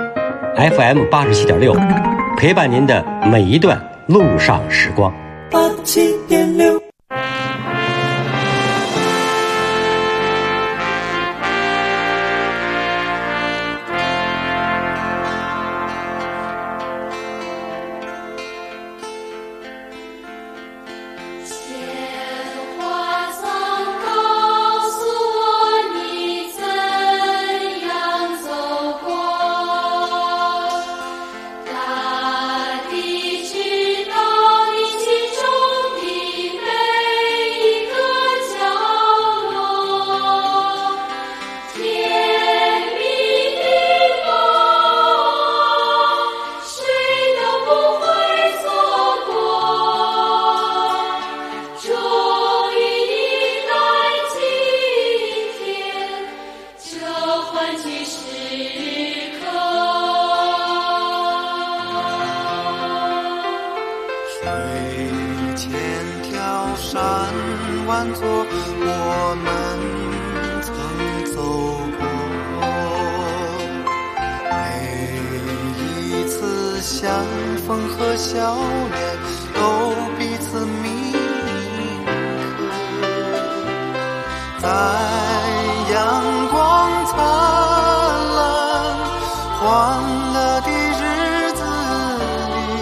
，FM 87.6，陪伴您的每一段路上时光。87.6。 大地知道你心中的美。 山万座，我们曾走过。每一次相逢和笑脸，都彼此铭刻在阳光灿烂欢乐的日子里，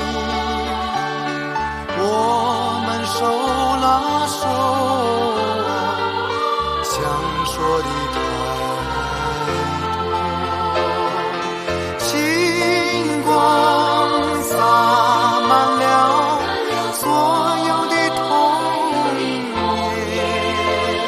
我们手拉手啊，想说的太多，星光洒满了所有的童年，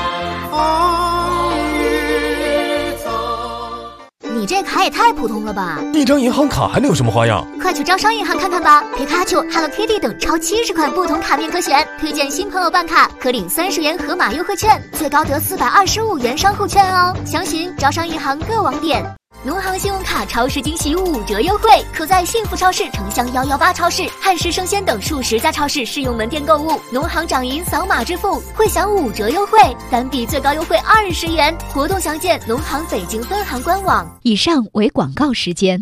风雨走。 你这卡也太普通了吧！ 一张银行卡还能有什么花样？ 快去招商银行看看吧！皮卡丘、Hello Kitty 等超70款不同卡面可选，推荐新朋友办卡可领30元盒马优惠券，最高得425元商户券哦。详询招商银行各网点。农行信用卡超市惊喜5折优惠，可在幸福超市、城乡118超市、汉时生鲜等数10家超市适用门店购物。农行掌银扫码支付，会享5折优惠，单笔最高优惠20元。活动详见农行北京分行官网。 以上为广告时间。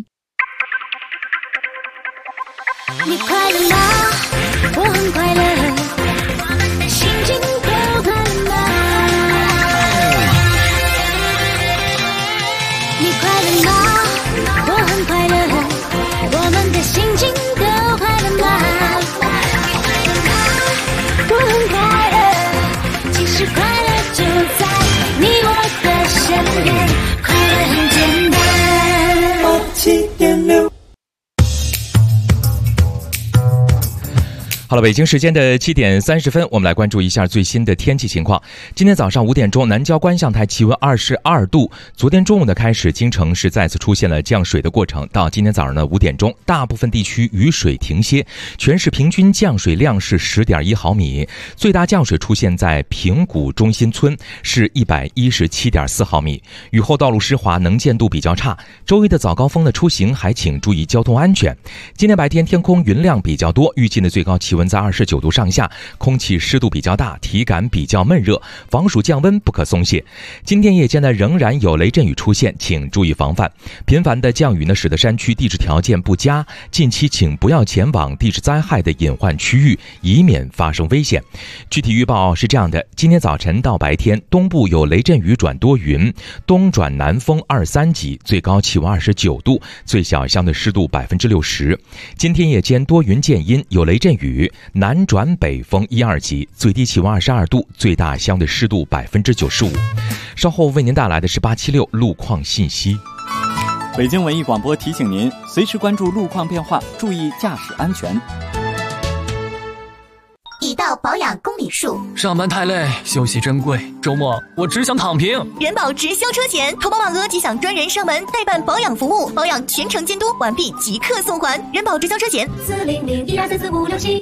你快乐吗？我很快乐，我们的心情都快乐吗？你快乐吗？我很快乐，我们的心情都快乐吗？我很快乐，其实快乐就在你我的身边，快乐很简单。87.6。 好了，北京时间的7点30分，我们来关注一下最新的天气情况。今天早上5点钟，南郊观象台气温22度。昨天中午的开始，京城是再次出现了降水的过程。到今天早上的5点钟，大部分地区雨水停歇，全市平均降水量是10.1毫米，最大降水出现在平谷中心村，是117.4毫米。雨后道路湿滑，能见度比较差，周一的早高峰的出行还请注意交通安全。今天白天天空云量比较多，预计的最高气温在29度上下，空气湿度比较大，体感比较闷热，防暑降温不可松懈。今天夜间呢，仍然有雷阵雨出现，请注意防范。频繁的降雨呢，使得山区地质条件不佳，近期请不要前往地质灾害的隐患区域，以免发生危险。具体预报是这样的：今天早晨到白天，东部有雷阵雨转多云，东转南风2、3级，最高气温29度，最小相对湿度60%。今天夜间多云见阴，有雷阵雨，南转北风1、2级，最低气温22度，最大相对湿度95%。稍后为您带来的是876路况信息。 北京文艺广播提醒您，随时关注路况变化，注意驾驶安全。 已到保养公里数， 上班太累，休息珍贵，周末我只想躺平。 人保直销车险，投保满额即享专人上门代办保养服务，保养全程监督，完毕即刻送还。人保直销车险40012344567。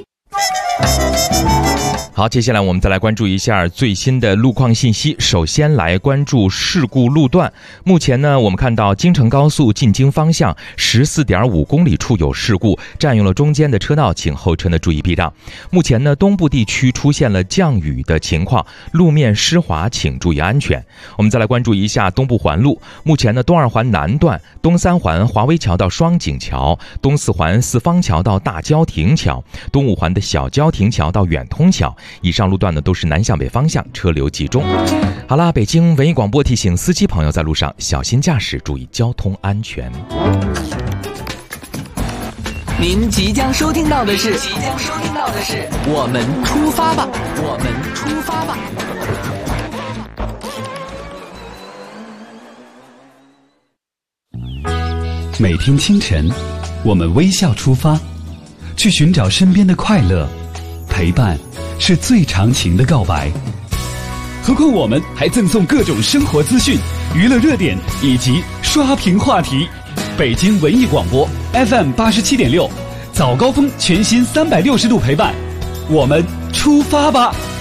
好，接下来我们再来关注一下最新的路况信息。首先来关注事故路段。目前呢，我们看到京承高速进京方向14.5公里处有事故，占用了中间的车道，请后车呢注意避让。目前呢，东部地区出现了降雨的情况，路面湿滑，请注意安全。我们再来关注一下东部环路。目前呢，东2环南段、东3环华威桥到双井桥、东4环四方桥到大郊亭桥、东5环的小郊亭桥到远通桥，以上路段呢都是南向北方向，车流集中。好啦，北京文艺广播提醒司机朋友在路上小心驾驶，注意交通安全。 您即将收听到的是我们出发吧，我们出发吧。 每天清晨，我们微笑出发，去寻找身边的快乐，陪伴是最长情的告白。何况我们还赠送各种生活资讯、娱乐热点以及刷屏话题。北京文艺广播 FM 87.6，早高峰全新360度陪伴，我们出发吧。